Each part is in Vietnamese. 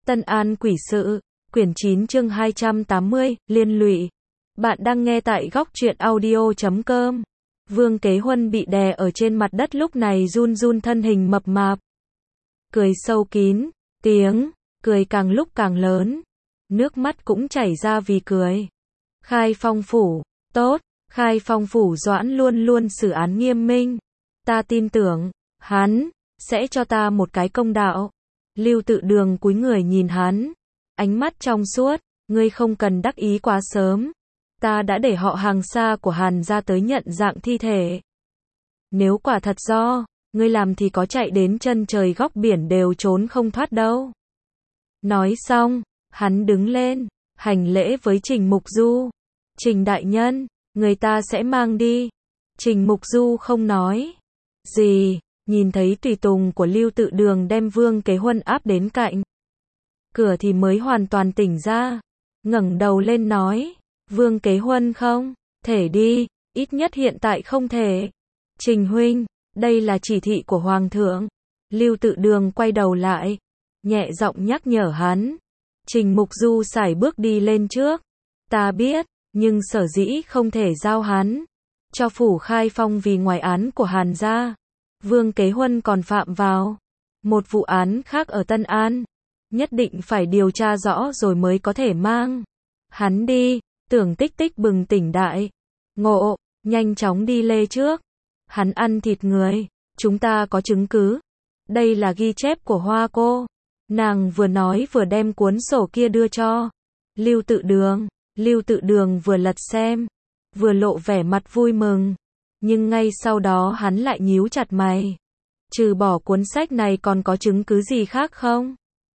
Tân An quỷ sự, quyển 9 chương 280, liên lụy. Bạn đang nghe tại góc truyện audio.com. Vương Kế Huân bị đè ở trên mặt đất lúc này run run thân hình mập mạp. Cười sâu kín, tiếng cười càng lúc càng lớn. Nước mắt cũng chảy ra vì cười. Khai Phong phủ, tốt, Khai Phong phủ Doãn luôn luôn xử án nghiêm minh. Ta tin tưởng, hắn sẽ cho ta một cái công đạo. Lưu Tự Đường cúi người nhìn hắn, ánh mắt trong suốt, ngươi không cần đắc ý quá sớm. Ta đã để họ hàng xa của Hàn gia tới nhận dạng thi thể. Nếu quả thật do ngươi làm thì có chạy đến chân trời góc biển đều trốn không thoát đâu. Nói xong, hắn đứng lên, hành lễ với Trình Mục Du. Trình đại nhân, người ta sẽ mang đi. Trình Mục Du không nói gì, nhìn thấy tùy tùng của Lưu Tự Đường đem Vương Kế Huân áp đến cạnh cửa thì mới hoàn toàn tỉnh ra, ngẩng đầu lên nói, Vương Kế Huân không thể đi, ít nhất hiện tại không thể. Trình huynh, đây là chỉ thị của Hoàng thượng. Lưu Tự Đường quay đầu lại, nhẹ giọng nhắc nhở hắn. Trình Mục Du sải bước đi lên trước. Ta biết, nhưng sở dĩ không thể giao hắn cho phủ Khai Phong vì ngoài án của Hàn gia. Vương Kế Huân còn phạm vào một vụ án khác ở Tân An. Nhất định phải điều tra rõ rồi mới có thể mang hắn đi. Tưởng Tích Tích bừng tỉnh đại ngộ, nhanh chóng đi lê trước. Hắn ăn thịt người, chúng ta có chứng cứ. Đây là ghi chép của Hoa cô. Nàng vừa nói vừa đem cuốn sổ kia đưa cho Lưu Tự Đường. Lưu Tự Đường vừa lật xem, vừa lộ vẻ mặt vui mừng. Nhưng ngay sau đó hắn lại nhíu chặt mày. Trừ bỏ cuốn sách này còn có chứng cứ gì khác không?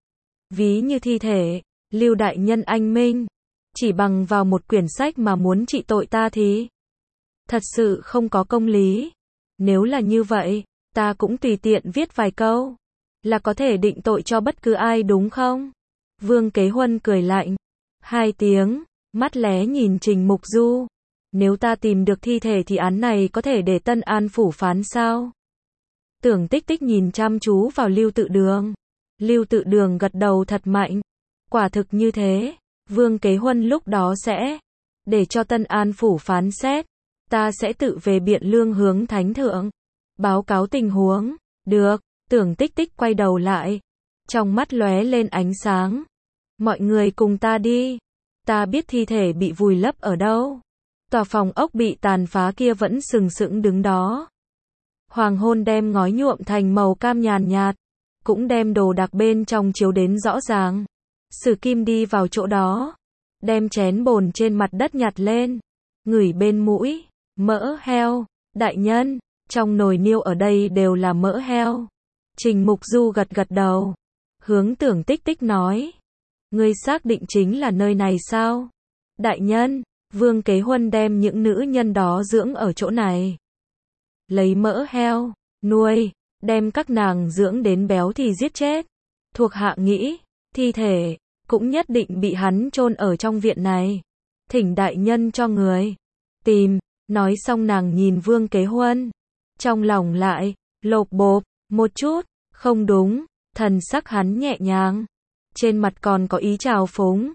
Ví như thi thể, Lưu đại nhân anh minh. Chỉ bằng vào một quyển sách mà muốn trị tội ta thì thật sự không có công lý. Nếu là như vậy, ta cũng tùy tiện viết vài câu là có thể định tội cho bất cứ ai đúng không? Vương Kế Huân cười lạnh hai tiếng, mắt lé nhìn Trình Mục Du. Nếu ta tìm được thi thể thì án này có thể để Tân An phủ phán sao? Tưởng Tích Tích nhìn chăm chú vào Lưu Tự Đường. Lưu Tự Đường gật đầu thật mạnh. Quả thực như thế, Vương Kế Huân lúc đó sẽ để cho Tân An phủ phán xét. Ta sẽ tự về Biện Lương hướng Thánh thượng báo cáo tình huống. Được. Tưởng Tích Tích quay đầu lại, trong mắt lóe lên ánh sáng. Mọi người cùng ta đi. Ta biết thi thể bị vùi lấp ở đâu. Tòa phòng ốc bị tàn phá kia vẫn sừng sững đứng đó. Hoàng hôn đem ngói nhuộm thành màu cam nhàn nhạt, cũng đem đồ đạc bên trong chiếu đến rõ ràng. Sử Kim đi vào chỗ đó, đem chén bồn trên mặt đất nhặt lên, ngửi bên mũi, mỡ heo. Đại nhân, trong nồi niêu ở đây đều là mỡ heo. Trình Mục Du gật gật đầu, hướng Tưởng Tích Tích nói, ngươi xác định chính là nơi này sao? Đại nhân, Vương Kế Huân đem những nữ nhân đó dưỡng ở chỗ này. Lấy mỡ heo, nuôi, đem các nàng dưỡng đến béo thì giết chết. Thuộc hạ nghĩ, thi thể cũng nhất định bị hắn chôn ở trong viện này. Thỉnh đại nhân cho người tìm. Nói xong nàng nhìn Vương Kế Huân, trong lòng lại lộp bộp một chút. Không đúng, thần sắc hắn nhẹ nhàng, trên mặt còn có ý trào phúng.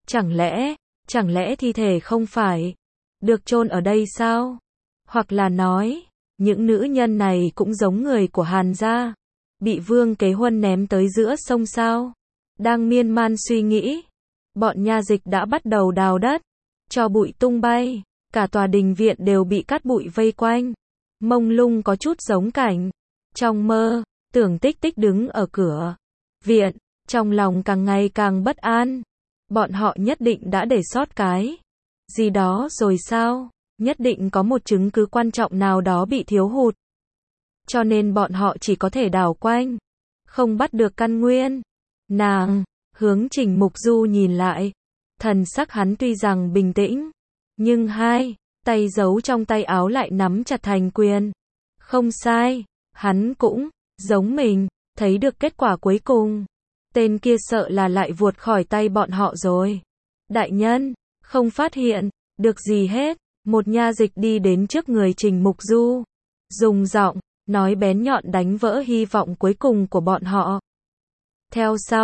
Chẳng lẽ thi thể không phải được chôn ở đây sao? Hoặc là nói, những nữ nhân này cũng giống người của Hàn gia, bị Vương Kế Huân ném tới giữa sông sao? Đang miên man suy nghĩ, bọn nha dịch đã bắt đầu đào đất, cho bụi tung bay, cả tòa đình viện đều bị cát bụi vây quanh, mông lung có chút giống cảnh trong mơ. Tưởng Tích Tích đứng ở cửa viện, trong lòng càng ngày càng bất an. Bọn họ nhất định đã để sót cái gì đó rồi sao? Nhất định có một chứng cứ quan trọng nào đó bị thiếu hụt. Cho nên bọn họ chỉ có thể đào quanh, không bắt được căn nguyên. Nàng hướng Trình Mục Du nhìn lại, thần sắc hắn tuy rằng bình tĩnh, nhưng hai tay giấu trong tay áo lại nắm chặt thành quyền. Không sai, hắn cũng giống mình, thấy được kết quả cuối cùng. Tên kia sợ là lại vuột khỏi tay bọn họ rồi. Đại nhân, không phát hiện được gì hết. Một nha dịch đi đến trước người Trình Mục Du, dùng giọng nói bén nhọn đánh vỡ hy vọng cuối cùng của bọn họ. Theo sau,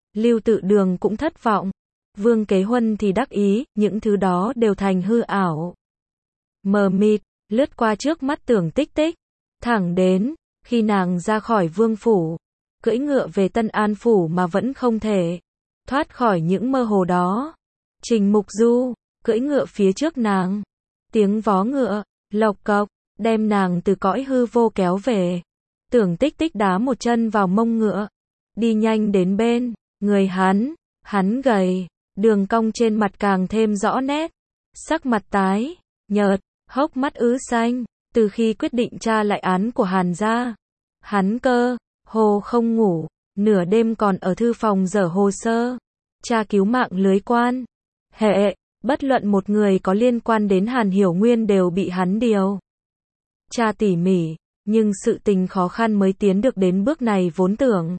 Lưu Tự Đường cũng thất vọng. Vương Kế Huân thì đắc ý, những thứ đó đều thành hư ảo. Mờ mịt, lướt qua trước mắt Tưởng Tích Tích. Thẳng đến, khi nàng ra khỏi vương phủ, cưỡi ngựa về Tân An phủ mà vẫn không thể thoát khỏi những mơ hồ đó. Trình Mục Du, cưỡi ngựa phía trước nàng. Tiếng vó ngựa, lộc cộc, đem nàng từ cõi hư vô kéo về. Tưởng Tích Tích đá một chân vào mông ngựa. Đi nhanh đến bên, người hắn gầy, đường cong trên mặt càng thêm rõ nét. Sắc mặt tái, nhợt, hốc mắt ứ xanh, từ khi quyết định tra lại án của Hàn gia. Hắn cơ hồ không ngủ, nửa đêm còn ở thư phòng dở hồ sơ, tra cứu mạng lưới quan hệ, bất luận một người có liên quan đến Hàn Hiểu Nguyên đều bị hắn điều tra tỉ mỉ, nhưng sự tình khó khăn mới tiến được đến bước này, vốn tưởng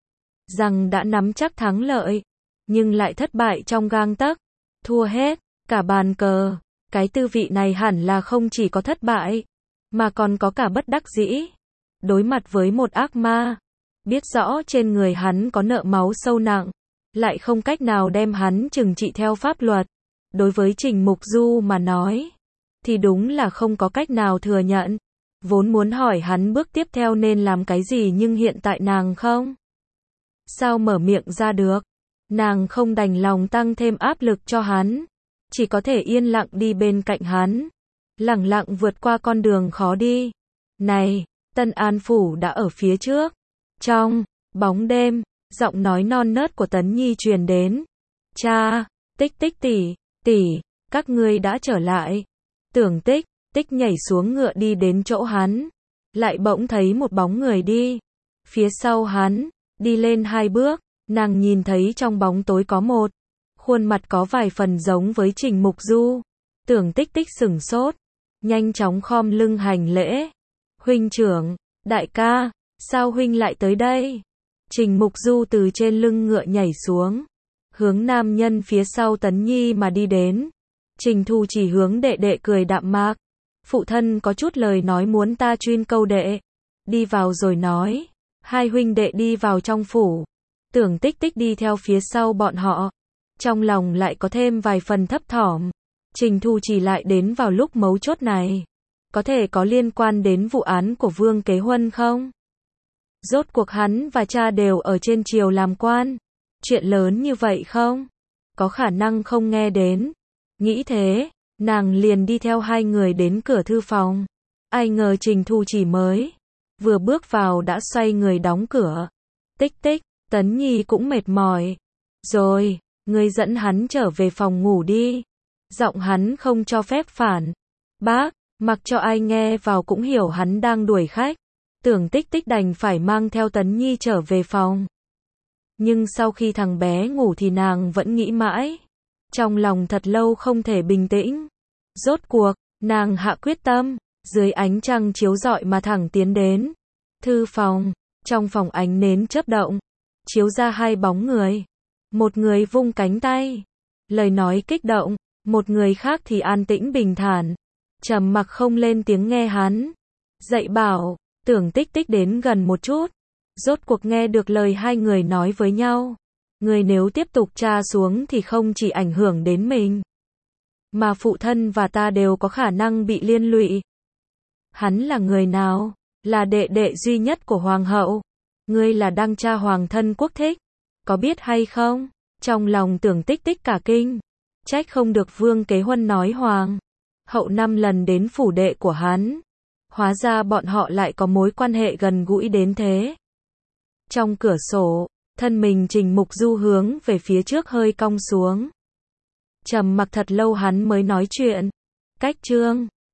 rằng đã nắm chắc thắng lợi, nhưng lại thất bại trong gang tấc, thua hết cả bàn cờ. Cái tư vị này hẳn là không chỉ có thất bại, mà còn có cả bất đắc dĩ. Đối mặt với một ác ma, biết rõ trên người hắn có nợ máu sâu nặng, lại không cách nào đem hắn trừng trị theo pháp luật. Đối với Trình Mục Du mà nói, thì đúng là không có cách nào thừa nhận. Vốn muốn hỏi hắn bước tiếp theo nên làm cái gì, nhưng hiện tại nàng không sao mở miệng ra được. Nàng không đành lòng tăng thêm áp lực cho hắn, chỉ có thể yên lặng đi bên cạnh hắn, lẳng lặng vượt qua con đường khó đi. Này, Tân An phủ đã ở phía trước. Trong bóng đêm, giọng nói non nớt của Tấn Nhi truyền đến. Cha, Tích Tích tỷ, các ngươi đã trở lại. Tưởng Tích Tích nhảy xuống ngựa đi đến chỗ hắn, lại bỗng thấy một bóng người đi phía sau hắn, đi lên 2 bước, nàng nhìn thấy trong bóng tối có một khuôn mặt có vài phần giống với Trình Mục Du. Tưởng Tích Tích sửng sốt, nhanh chóng khom lưng hành lễ. Huynh trưởng, đại ca, sao huynh lại tới đây? Trình Mục Du từ trên lưng ngựa nhảy xuống, hướng nam nhân phía sau Tấn Nhi mà đi đến. Trình Thu chỉ hướng đệ đệ cười đạm mạc. Phụ thân có chút lời nói muốn ta chuyên câu đệ. Đi vào rồi nói. Hai huynh đệ đi vào trong phủ. Tưởng Tích Tích đi theo phía sau bọn họ. Trong lòng lại có thêm vài phần thấp thỏm. Trình Thu chỉ lại đến vào lúc mấu chốt này. Có thể có liên quan đến vụ án của Vương Kế Huân không? Rốt cuộc hắn và cha đều ở trên triều làm quan. Chuyện lớn như vậy không? Có khả năng không nghe đến. Nghĩ thế, nàng liền đi theo hai người đến cửa thư phòng. Ai ngờ Trình Thu chỉ mới vừa bước vào đã xoay người đóng cửa. Tích Tích, Tấn Nhi cũng mệt mỏi. Rồi, ngươi dẫn hắn trở về phòng ngủ đi. Giọng hắn không cho phép phản bác, mặc cho ai nghe vào cũng hiểu hắn đang đuổi khách. Tưởng Tích Tích đành phải mang theo Tấn Nhi trở về phòng. Nhưng sau khi thằng bé ngủ thì nàng vẫn nghĩ mãi. Trong lòng thật lâu không thể bình tĩnh. Rốt cuộc, nàng hạ quyết tâm, dưới ánh trăng chiếu rọi mà thẳng tiến đến thư phòng. Trong phòng ánh nến chớp động, chiếu ra hai bóng người. Một người vung cánh tay, lời nói kích động, một người khác thì an tĩnh bình thản, trầm mặc không lên tiếng nghe hắn dạy bảo. Tưởng Tích Tích đến gần một chút, rốt cuộc nghe được lời hai người nói với nhau. Người nếu tiếp tục tra xuống thì không chỉ ảnh hưởng đến mình, mà phụ thân và ta đều có khả năng bị liên lụy. Hắn là người nào? Là đệ đệ duy nhất của hoàng hậu. Ngươi là đăng cha hoàng thân quốc thích, có biết hay không? Trong lòng Tưởng Tích Tích cả kinh. Trách không được Vương Kế Huân nói hoàng hậu 5 lần đến phủ đệ của hắn. Hóa ra bọn họ lại có mối quan hệ gần gũi đến thế. Trong cửa sổ, thân mình Trình Mục Du hướng về phía trước hơi cong xuống. Trầm mặc thật lâu hắn mới nói chuyện. Cách chương